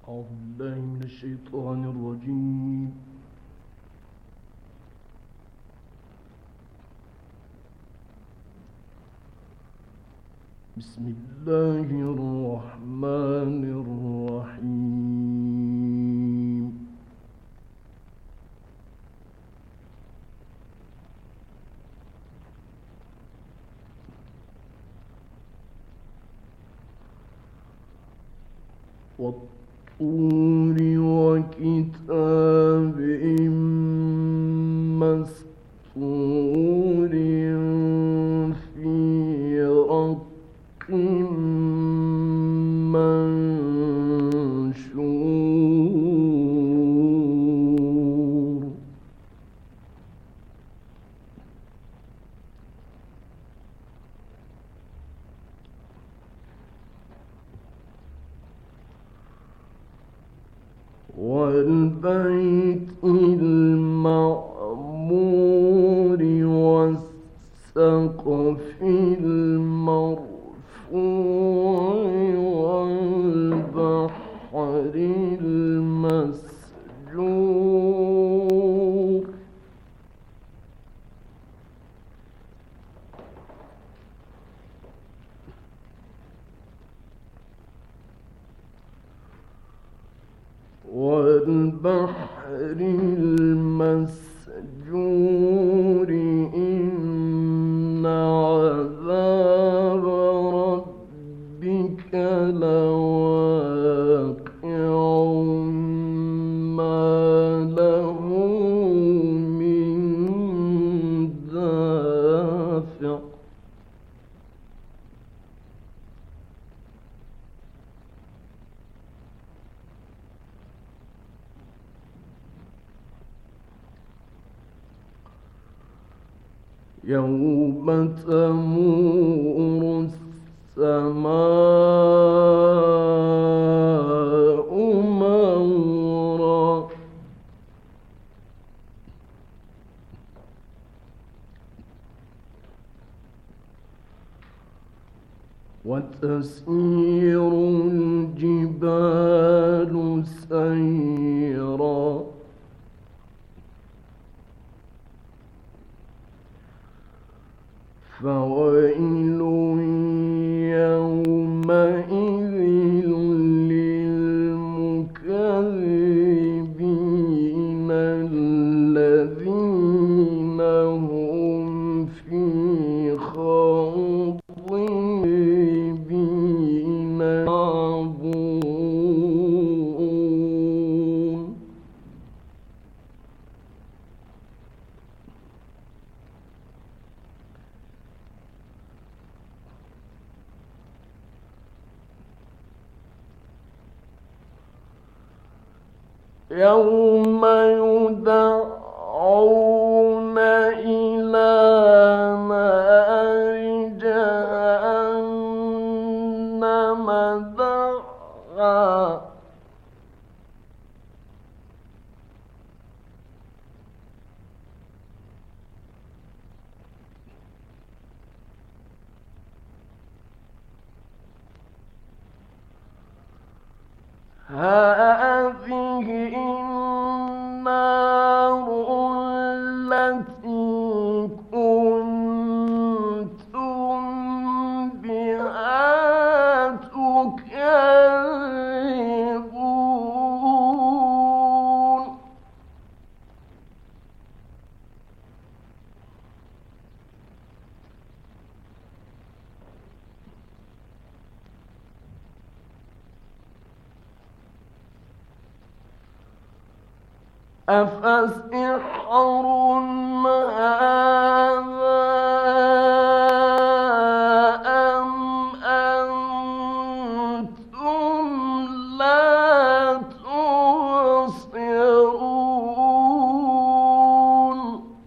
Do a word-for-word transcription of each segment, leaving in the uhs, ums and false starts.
أعوذ بالله من الشيطان الرجيم. بسم الله الرحمن الرحيم. والطور وكتاب مسطور في رق منشور. والبيت المعمور والسقف المرفوع والبحر المسجور. والبحر المسجور إن عذاب ربك لواقع ما له من دافع. يوم تمور السماء مورا. وتسير الجبال سيرا. فويل يومئذ للمكذبين الذين هم في خوض يلعبون. يوم يدعون إلى نار جهنم دعا. هذه النار التي كنتم بها تكذبون. أفسحر هذا أم أنتم لا تبصرون.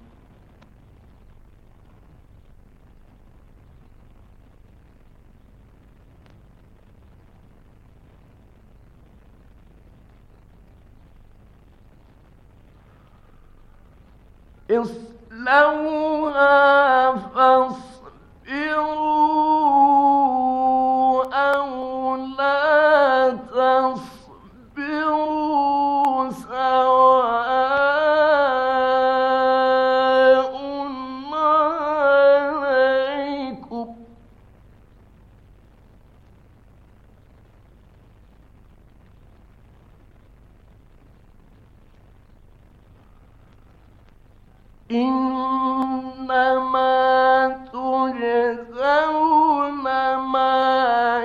اصلوها فاصبروا أو لا تصبروا إنما تجزون ما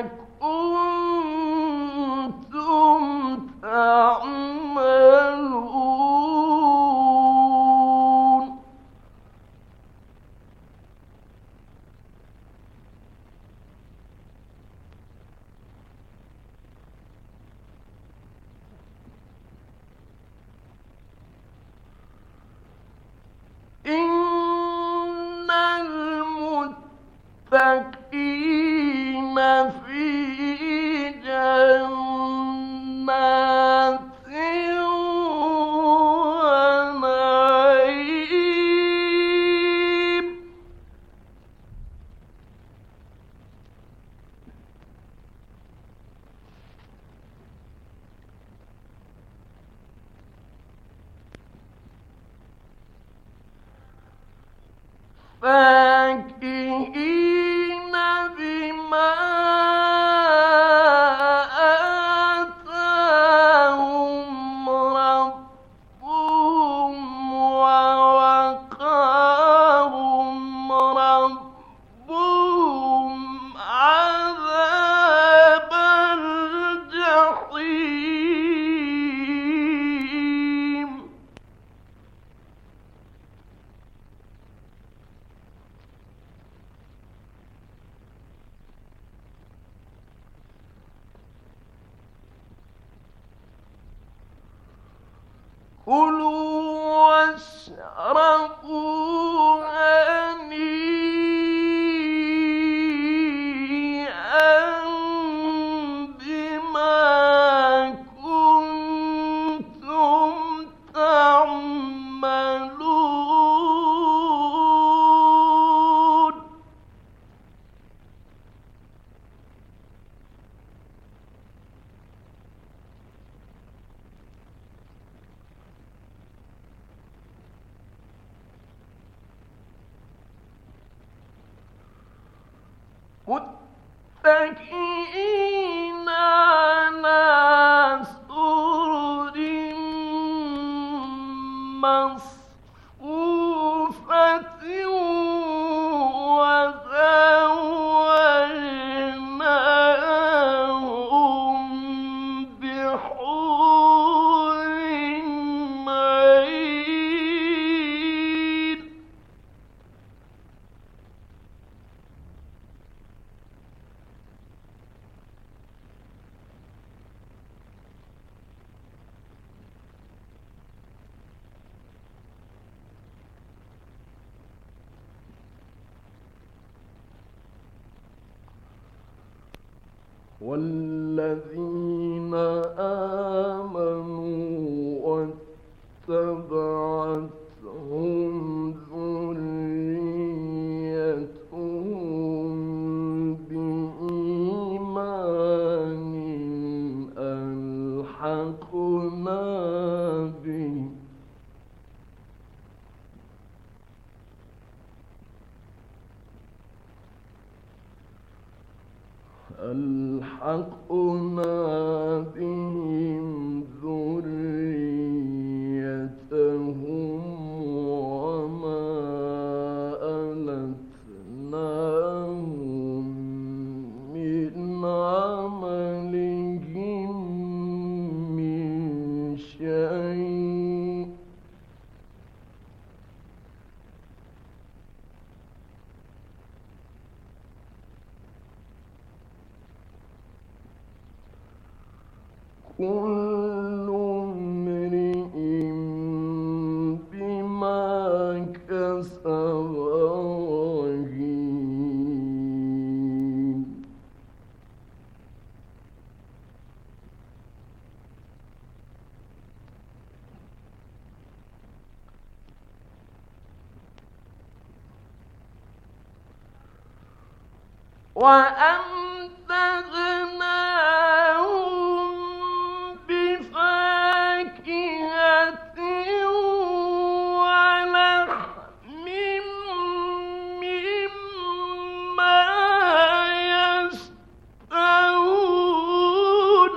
كنتم تعملون. إن المتقين في جنات ونعيم. فاكهين بما آتاهم ربهم ووقاهم ربهم عذاب الجحيم. كلوا واشربوا هنيئا بما كنتم تعملون. متكئين على سرر مصفوفة وزوجناهم بحور عين. والذين آمنوا واتبعتهم ذريتهم بإيمان ألحقنا بهم ألحقنا بهم ذريتهم وما ألتناهم من عملهم من شيء. كل امرئ بما كسب رهين. وأمددناهم بفاكهة ولحم مما يشتهون.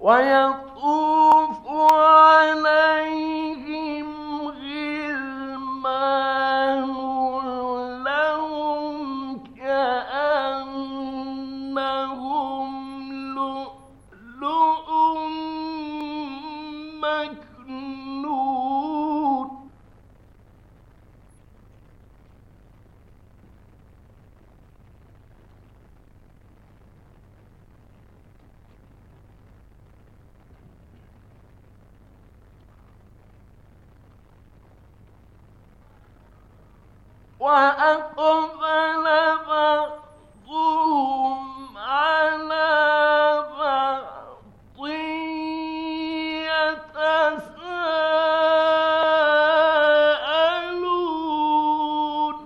ويطوف عليهم غلمان لهم كأنهم لؤلؤ مكنون وأقبل بعضهم على بعض يتساءلون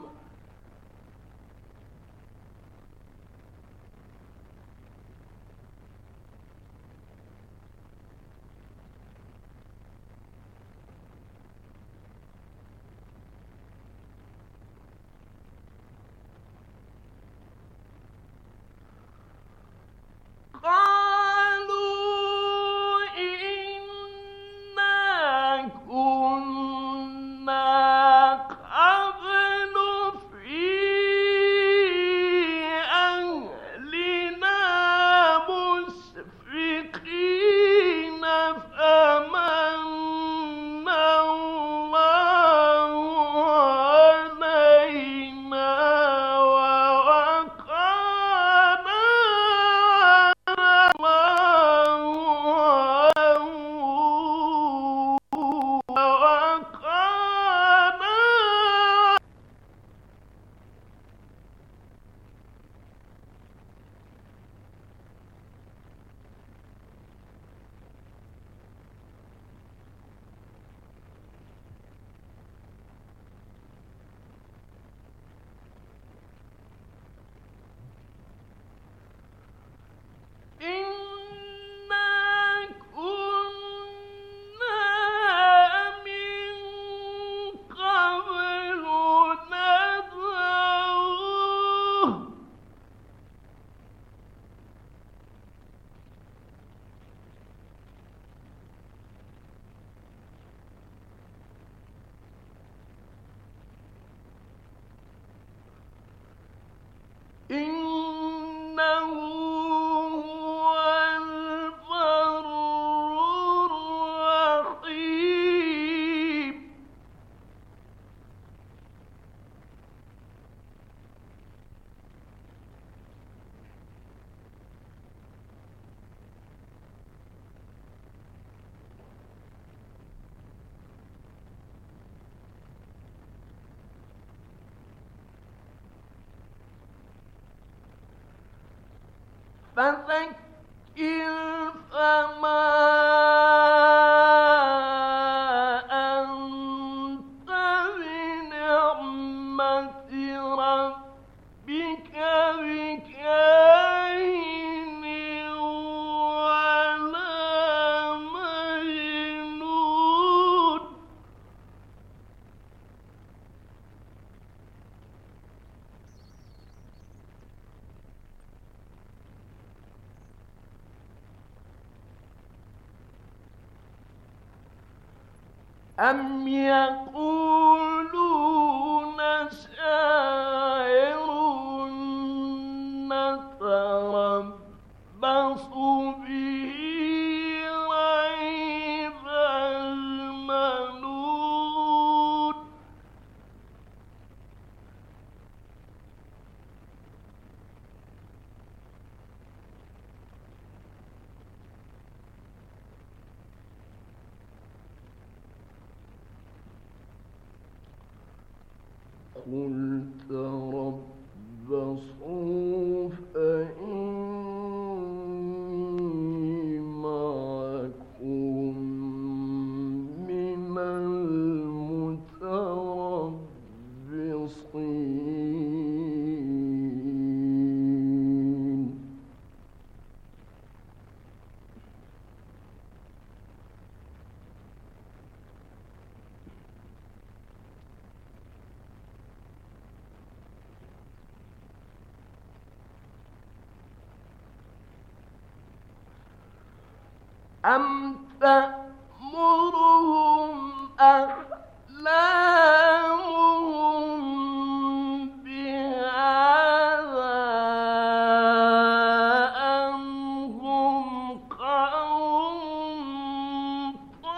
قالوا إنا كنا قبل في أهلنا مشفقين فمن الله علينا ووقانا ووقانا إنا كنا من قبل ندعوه إنه هو البر الرحيم فذكر فما أنت بنعمة ربك بكاهن ولا مجنون أم يقولون شاعر نتربص به ريب المنون قل تربصوا فإني معكم من المتربصين أم تأمرهم أحلامهم بهذا أم هم قوم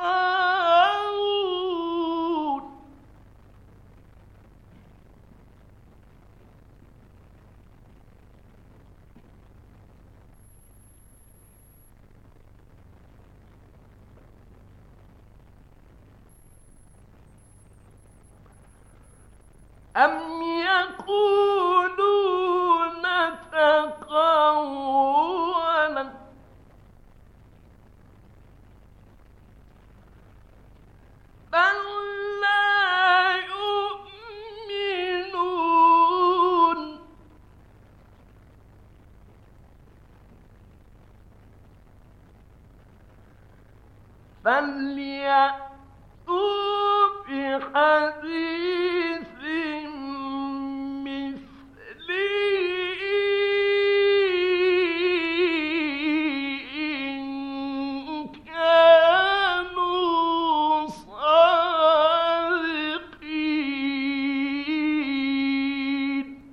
طاغون أم يقولون تقولا بل لا يؤمنون فليأتوا بحديث مثله إن كانوا صادقين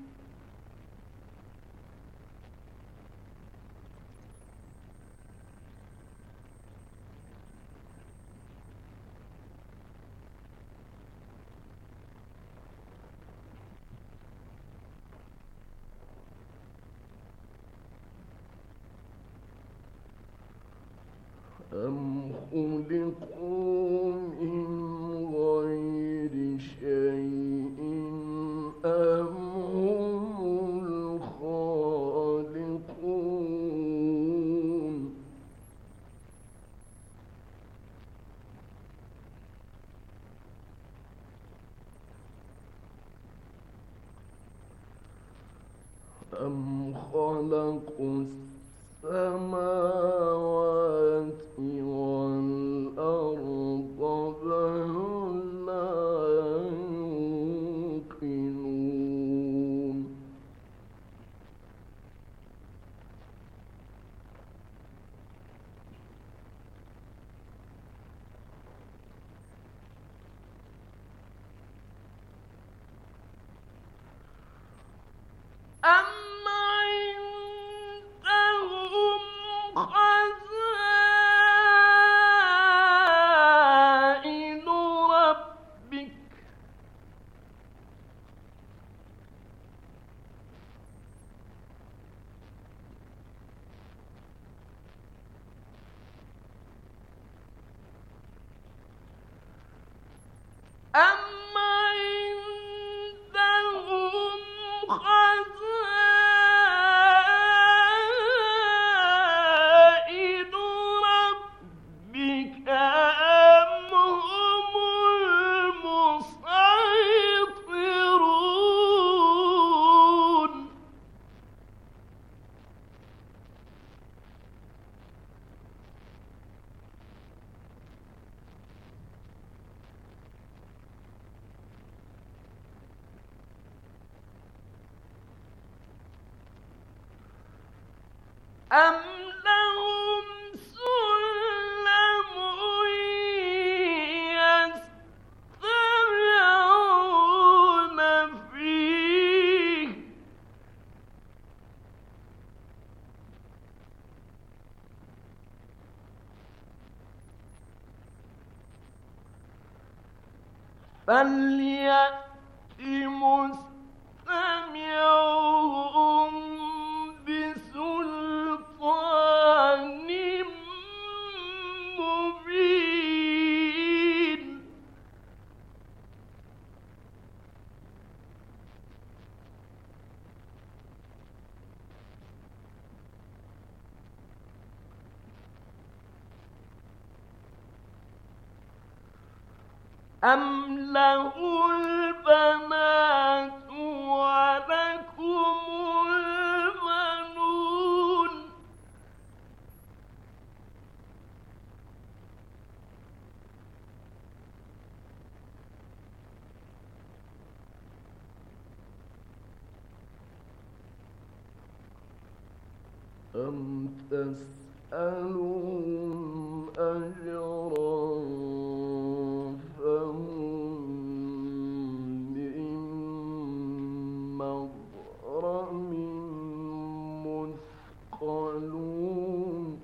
أم خلقوا من غير شيء أم هم الخالقون أم خلقوا السماوات والأرض بل لا يوقنون أم عندهم خزائن ربك أم عندهم خزائن ربك أم هم المسيطرون أم لهم سلم يستمعون فيه فليأت مستمعهم بسلطان مبين أم له البنات ولكم البنون أم تسألون أجرا فهم من مغرم مثقلون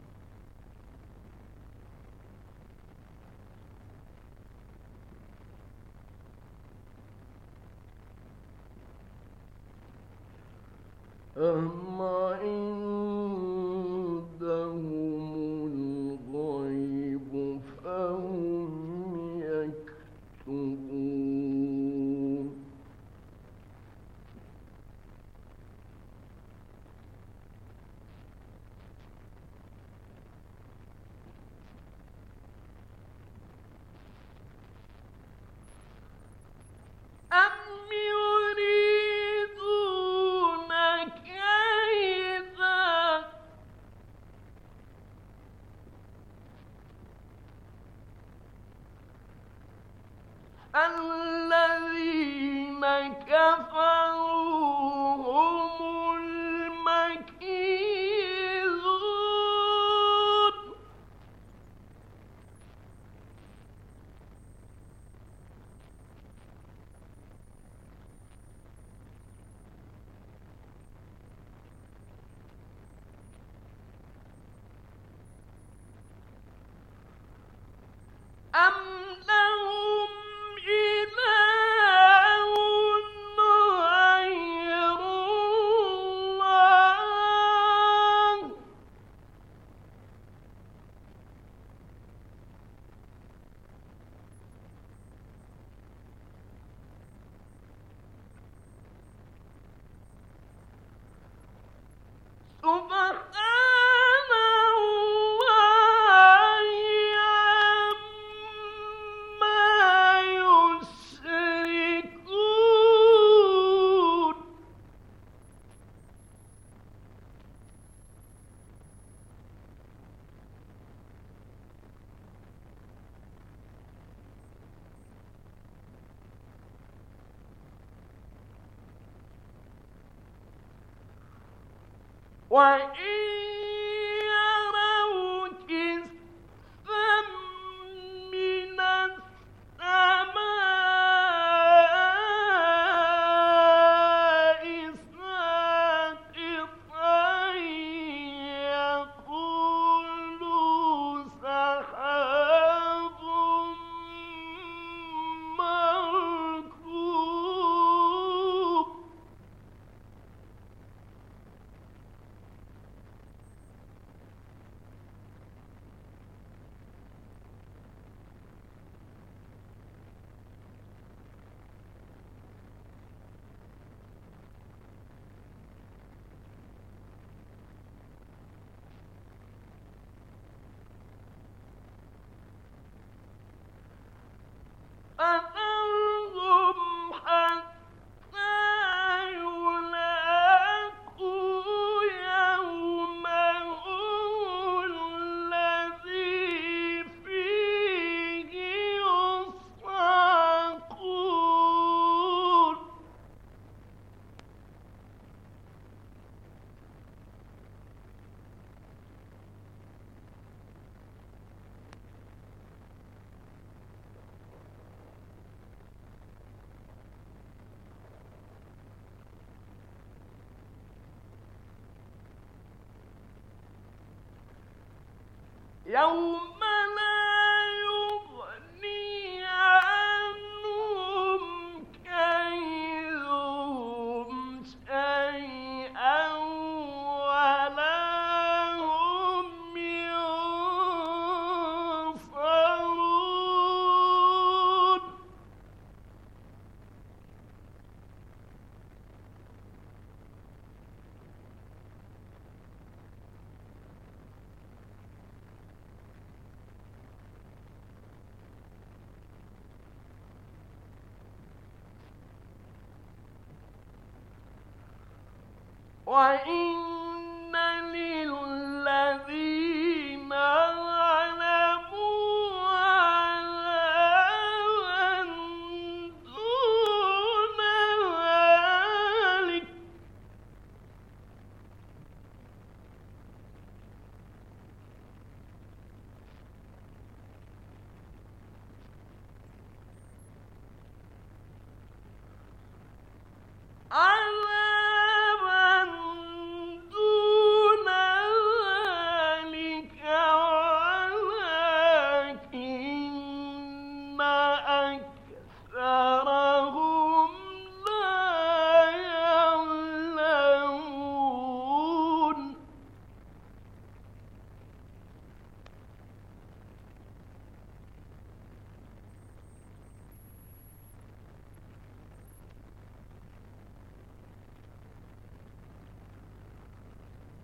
أم عندهم الغيب فهم يكتبون أم يريدون كيدا الذين كفروا هم المكيدون أم لهم إله غير الله سبحان الله عما يشركون وإن يروا كسفا من السماء ساقطا يقولوا سحاب مركوب فذرهم حتى يلاقوا يومهم الذي فيه يصعقون يوم لا يغني عنهم كيدهم شيئا ولا هم ينصرون وإن للذين ظلموا عذابا دون ذلك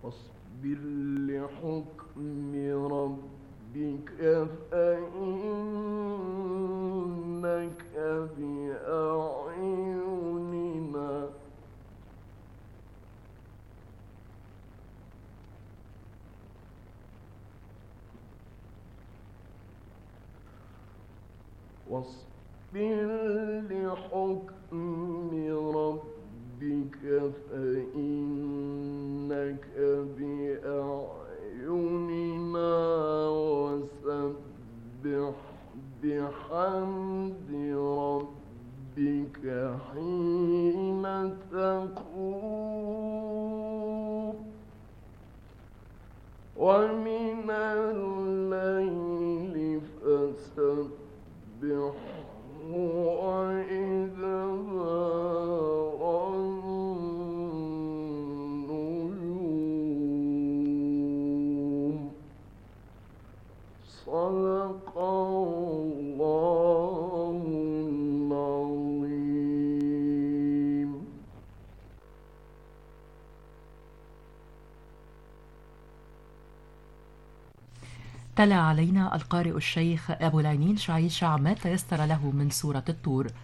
واصبر لحكم ربك فإنك بأعيننا واصبر لحكم ربك فإنك بأعيننا وسبح بحمد ربك حين تقوم ومن الليل فسبح وإدبار النجوم صدق الله العظيم. تلا علينا القارئ الشيخ أبو العينين شعيشع ما تيسر له من سورة الطور.